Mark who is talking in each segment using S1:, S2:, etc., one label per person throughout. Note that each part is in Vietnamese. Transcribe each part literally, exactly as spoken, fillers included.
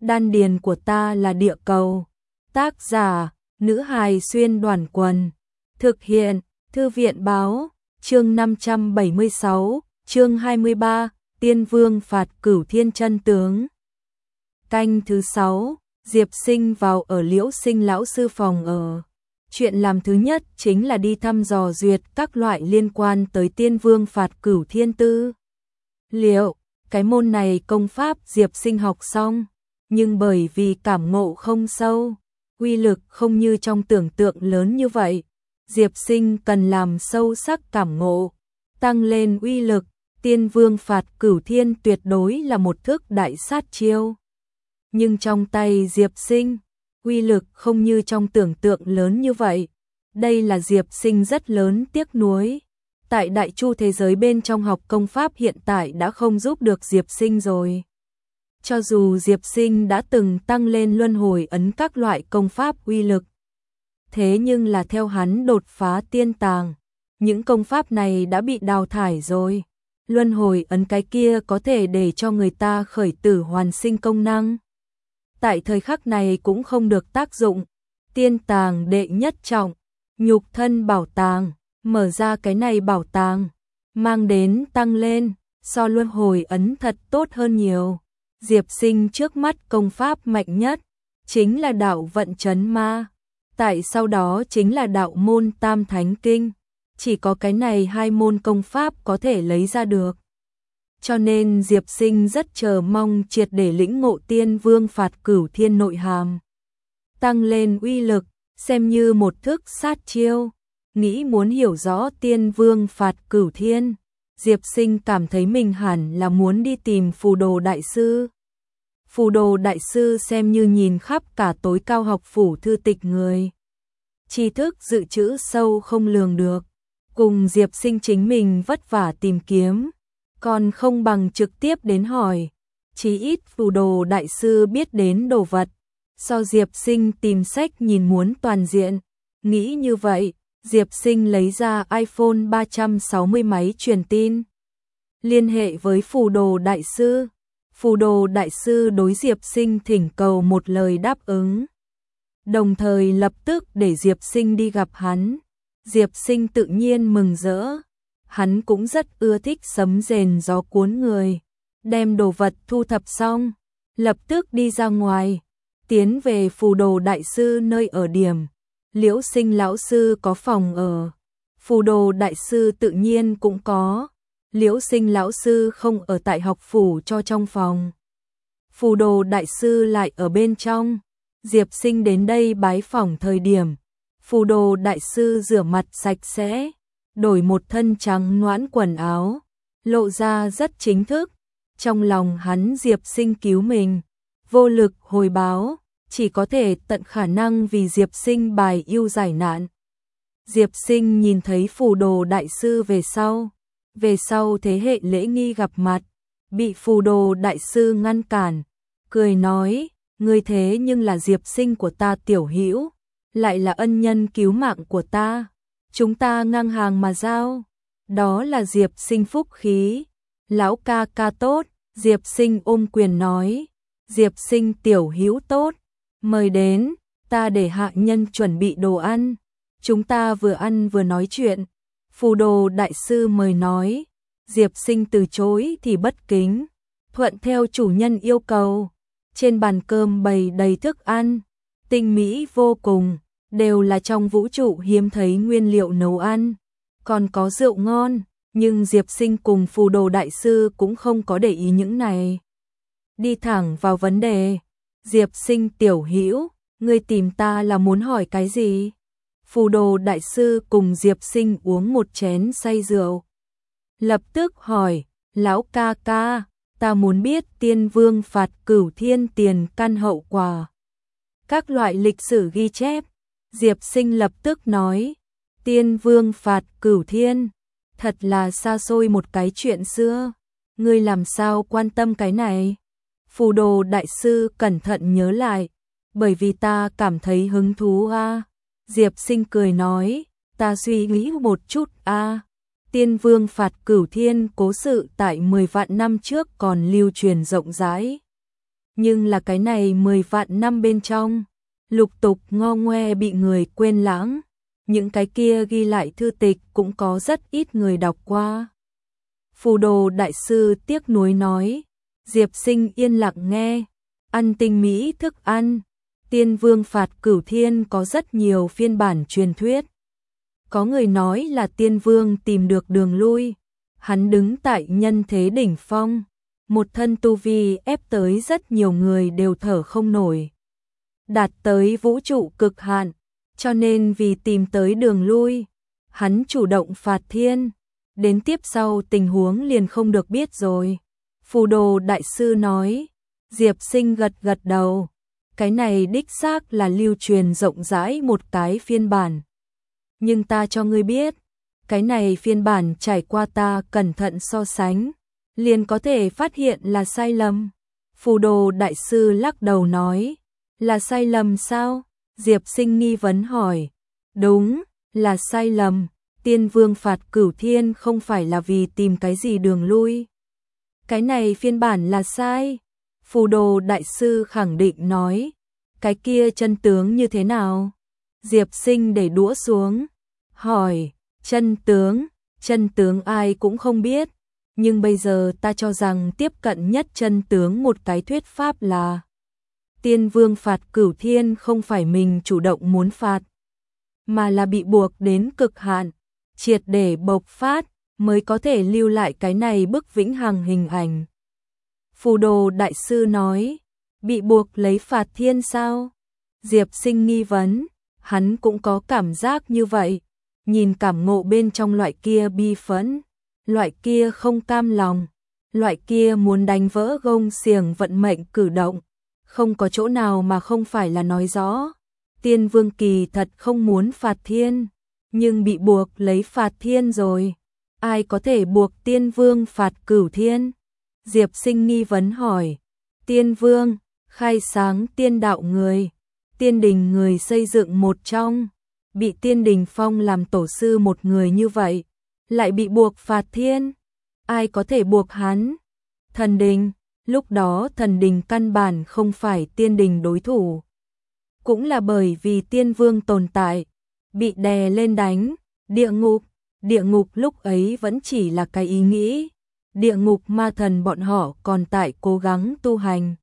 S1: Đan điền của ta là địa cầu. Tác giả, nữ hài xuyên đoàn quần. Thực hiện, Thư viện báo, chương năm trăm bảy mươi sáu, chương hai mươi ba, Tiên Vương phạt Cửu Thiên chân tướng. Canh thứ sáu, Diệp Sinh vào ở Liễu Sinh lão sư phòng ở. Chuyện làm thứ nhất chính là đi thăm dò duyệt các loại liên quan tới Tiên Vương phạt Cửu Thiên tư. Liệu, cái môn này công pháp Diệp Sinh học xong, nhưng bởi vì cảm ngộ không sâu, uy lực không như trong tưởng tượng lớn như vậy. Diệp Sinh cần làm sâu sắc cảm ngộ, tăng lên uy lực. Tiên Vương phạt Cửu Thiên tuyệt đối là một thức đại sát chiêu. Nhưng trong tay Diệp Sinh, uy lực không như trong tưởng tượng lớn như vậy. Đây là Diệp Sinh rất lớn tiếc nuối. Tại Đại Chu thế giới bên trong học công pháp hiện tại đã không giúp được Diệp Sinh rồi. Cho dù Diệp Sinh đã từng tăng lên luân hồi ấn các loại công pháp uy lực, thế nhưng là theo hắn đột phá tiên tàng, những công pháp này đã bị đào thải rồi. Luân hồi ấn cái kia có thể để cho người ta khởi tử hoàn sinh công năng, tại thời khắc này cũng không được tác dụng. Tiên tàng đệ nhất trọng, nhục thân bảo tàng, mở ra cái này bảo tàng, mang đến tăng lên, so luân hồi ấn thật tốt hơn nhiều. Diệp Sinh trước mắt công pháp mạnh nhất chính là đạo vận chấn ma, tại sau đó chính là đạo môn Tam Thánh Kinh. Chỉ có cái này hai môn công pháp có thể lấy ra được. Cho nên Diệp Sinh rất chờ mong triệt để lĩnh ngộ Tiên Vương phạt Cửu Thiên nội hàm, tăng lên uy lực, xem như một thức sát chiêu. Nghĩ muốn hiểu rõ Tiên Vương phạt Cửu Thiên, Diệp Sinh cảm thấy mình hẳn là muốn đi tìm Phù Đồ Đại Sư. Phù Đồ Đại Sư xem như nhìn khắp cả tối cao học phủ thư tịch người, tri thức dự trữ sâu không lường được. Cùng Diệp Sinh chính mình vất vả tìm kiếm, còn không bằng trực tiếp đến hỏi. Chí ít Phù Đồ Đại Sư biết đến đồ vật, so Diệp Sinh tìm sách nhìn muốn toàn diện. Nghĩ như vậy, Diệp Sinh lấy ra iPhone ba trăm sáu mươi máy truyền tin, liên hệ với Phù Đồ Đại Sư. Phù Đồ Đại Sư đối Diệp Sinh thỉnh cầu một lời đáp ứng, đồng thời lập tức để Diệp Sinh đi gặp hắn. Diệp Sinh tự nhiên mừng rỡ, hắn cũng rất ưa thích sấm rền gió cuốn người. Đem đồ vật thu thập xong, lập tức đi ra ngoài, tiến về Phù Đồ Đại Sư nơi ở điểm. Liễu Sinh lão sư có phòng ở, Phù Đồ Đại Sư tự nhiên cũng có. Liễu Sinh lão sư không ở tại học phủ cho trong phòng, Phù Đồ Đại Sư lại ở bên trong. Diệp Sinh đến đây bái phỏng thời điểm, Phù Đồ Đại Sư rửa mặt sạch sẽ, đổi một thân trắng nõn quần áo, lộ ra rất chính thức. Trong lòng hắn Diệp Sinh cứu mình, vô lực hồi báo, chỉ có thể tận khả năng vì Diệp Sinh bài yêu giải nạn. Diệp Sinh nhìn thấy Phù Đồ Đại Sư về sau, về sau thế hệ lễ nghi gặp mặt, bị Phù Đồ Đại Sư ngăn cản, cười nói: "Ngươi thế nhưng là Diệp Sinh của ta tiểu hữu, lại là ân nhân cứu mạng của ta, chúng ta ngang hàng mà giao, đó là Diệp Sinh phúc khí." "Lão ca ca tốt." Diệp Sinh ôm quyền nói. "Diệp Sinh tiểu hữu tốt, mời đến, ta để hạ nhân chuẩn bị đồ ăn, chúng ta vừa ăn vừa nói chuyện." Phù Đồ Đại Sư mời nói. Diệp Sinh từ chối thì bất kính, thuận theo chủ nhân yêu cầu. Trên bàn cơm bày đầy thức ăn, tinh mỹ vô cùng, đều là trong vũ trụ hiếm thấy nguyên liệu nấu ăn, còn có rượu ngon. Nhưng Diệp Sinh cùng Phù Đồ Đại Sư cũng không có để ý những này, đi thẳng vào vấn đề. "Diệp Sinh tiểu hữu, ngươi tìm ta là muốn hỏi cái gì?" Phù Đồ Đại Sư cùng Diệp Sinh uống một chén say rượu, lập tức hỏi: "Lão ca ca, ta muốn biết Tiên Vương phạt Cửu Thiên tiền căn hậu quả, các loại lịch sử ghi chép." Diệp Sinh lập tức nói: "Tiên Vương phạt Cửu Thiên, thật là xa xôi một cái chuyện xưa, ngươi làm sao quan tâm cái này?" Phù Đồ Đại Sư cẩn thận nhớ lại: "Bởi vì ta cảm thấy hứng thú a." Diệp Sinh cười nói: "Ta suy nghĩ một chút a." Tiên Vương phạt Cửu Thiên cố sự tại mười vạn năm trước còn lưu truyền rộng rãi. nhưng là cái này mười vạn năm bên trong, lục tục ngo ngoe bị người quên lãng, những cái kia ghi lại thư tịch cũng có rất ít người đọc qua. Phù Đồ đại sư tiếc nuối nói, Diệp Sinh yên lặng nghe, ăn tinh mỹ thức ăn, Tiên Vương phạt Cửu Thiên có rất nhiều phiên bản truyền thuyết. Có người nói là Tiên Vương tìm được đường lui, hắn đứng tại nhân thế đỉnh phong, một thân tu vi ép tới rất nhiều người đều thở không nổi. Đạt tới vũ trụ cực hạn, cho nên vì tìm tới đường lui, hắn chủ động phạt thiên, đến tiếp sau tình huống liền không được biết rồi. Phù Đồ đại sư nói, Diệp Sinh gật gật đầu, cái này đích xác là lưu truyền rộng rãi một cái phiên bản. Nhưng ta cho ngươi biết, cái này phiên bản trải qua ta cẩn thận so sánh, liền có thể phát hiện là sai lầm. Phù Đồ đại sư lắc đầu nói, là sai lầm sao? Diệp Sinh nghi vấn hỏi. Đúng, là sai lầm, Tiên Vương phạt Cửu Thiên không phải là vì tìm cái gì đường lui. Cái này phiên bản là sai. Phù Đồ đại sư khẳng định nói, cái kia chân tướng như thế nào? Diệp Sinh để đũa xuống, hỏi, chân tướng, chân tướng ai cũng không biết, nhưng bây giờ ta cho rằng tiếp cận nhất chân tướng một cái thuyết pháp là Tiên Vương phạt Cửu Thiên không phải mình chủ động muốn phạt, mà là bị buộc đến cực hạn, triệt để bộc phát, mới có thể lưu lại cái này bức vĩnh hằng hình ảnh. Phù Đồ đại sư nói, bị buộc lấy phạt thiên sao? Diệp Sinh nghi vấn, hắn cũng có cảm giác như vậy, nhìn cảm ngộ bên trong loại kia bi phẫn, loại kia không cam lòng, loại kia muốn đánh vỡ gông xiềng vận mệnh cử động, không có chỗ nào mà không phải là nói rõ. Tiên Vương kỳ thật không muốn phạt thiên, nhưng bị buộc lấy phạt thiên rồi. Ai có thể buộc Tiên Vương phạt Cửu Thiên? Diệp Sinh nghi vấn hỏi. Tiên Vương, khai sáng tiên đạo người, tiên đình người xây dựng một trong, bị tiên đình phong làm tổ sư một người như vậy, lại bị buộc phạt thiên. Ai có thể buộc hắn? Thần đình, lúc đó thần đình căn bản không phải tiên đình đối thủ. Cũng là bởi vì Tiên Vương tồn tại, bị đè lên đánh, địa ngục, địa ngục lúc ấy vẫn chỉ là cái ý nghĩ, địa ngục ma thần bọn họ còn tại cố gắng tu hành.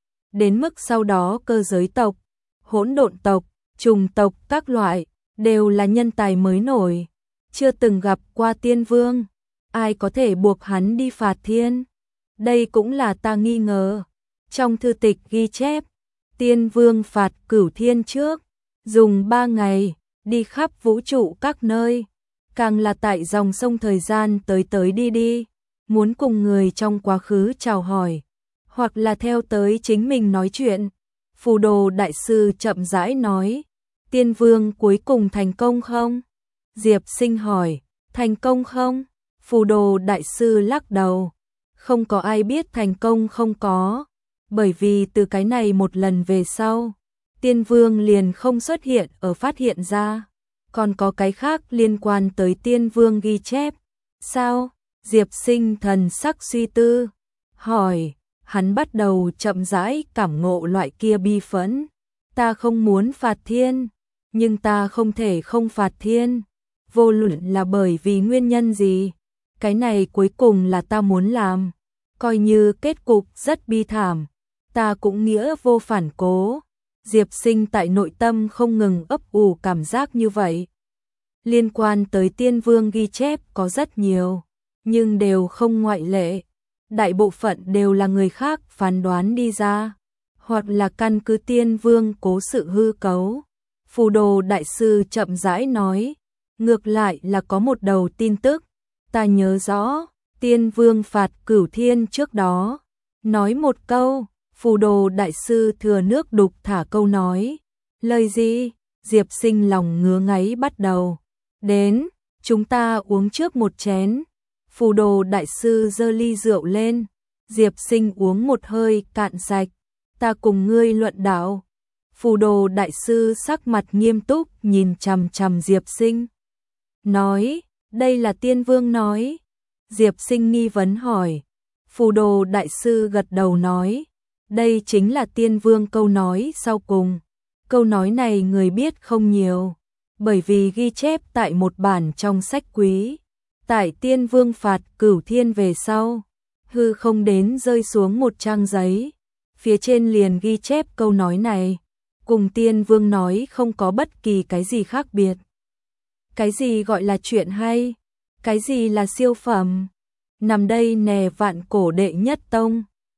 S1: Đến mức sau đó cơ giới tộc, hỗn độn tộc, trùng tộc các loại, đều là nhân tài mới nổi, chưa từng gặp qua Tiên Vương, ai có thể buộc hắn đi phạt thiên? Đây cũng là ta nghi ngờ. Trong thư tịch ghi chép, Tiên Vương phạt Cửu Thiên trước, dùng ba ngày, đi khắp vũ trụ các nơi, càng là tại dòng sông thời gian tới tới đi đi, muốn cùng người trong quá khứ chào hỏi, hoặc là theo tới chính mình nói chuyện. Phù Đồ đại sư chậm rãi nói, Tiên Vương cuối cùng thành công không? Diệp Sinh hỏi, thành công không? Phù Đồ đại sư lắc đầu, không có ai biết thành công không có, bởi vì từ cái này một lần về sau, Tiên Vương liền không xuất hiện ở phát hiện ra, còn có cái khác liên quan tới Tiên Vương ghi chép. Sao? Diệp Sinh thần sắc suy tư, hỏi, hắn bắt đầu chậm rãi cảm ngộ loại kia bi phẫn. Ta không muốn phạt thiên, nhưng ta không thể không phạt thiên, vô luận là bởi vì nguyên nhân gì, cái này cuối cùng là ta muốn làm, coi như kết cục rất bi thảm, ta cũng nghĩa vô phản cố. Diệp Sinh tại nội tâm không ngừng ấp ủ cảm giác như vậy. Liên quan tới Tiên Vương ghi chép có rất nhiều, nhưng đều không ngoại lệ. Đại bộ phận đều là người khác phán đoán đi ra, hoặc là căn cứ Tiên Vương cố sự hư cấu. Phù Đồ đại sư chậm rãi nói, ngược lại là có một đầu tin tức, ta nhớ rõ, Tiên Vương phạt Cửu Thiên trước đó, nói một câu, Phù Đồ đại sư thừa nước đục thả câu nói. Lời gì? Diệp Sinh lòng ngứa ngáy bắt đầu. Đến, chúng ta uống trước một chén. Phù Đồ đại sư giơ ly rượu lên, Diệp Sinh uống một hơi cạn sạch. Ta cùng ngươi luận đạo. Phù Đồ đại sư sắc mặt nghiêm túc nhìn chằm chằm Diệp Sinh. Nói, đây là Tiên Vương nói. Diệp Sinh nghi vấn hỏi. Phù Đồ đại sư gật đầu nói, Đây chính là Tiên Vương câu nói sau cùng. Câu nói này người biết không nhiều, bởi vì ghi chép tại một bản trong sách quý. Tại Tiên Vương phạt Cửu Thiên về sau, hư không đến rơi xuống một trang giấy, phía trên liền ghi chép câu nói này, cùng Tiên Vương nói không có bất kỳ cái gì khác biệt. Cái gì gọi là chuyện hay? Cái gì là siêu phẩm? Nằm đây nè vạn cổ đệ nhất tông.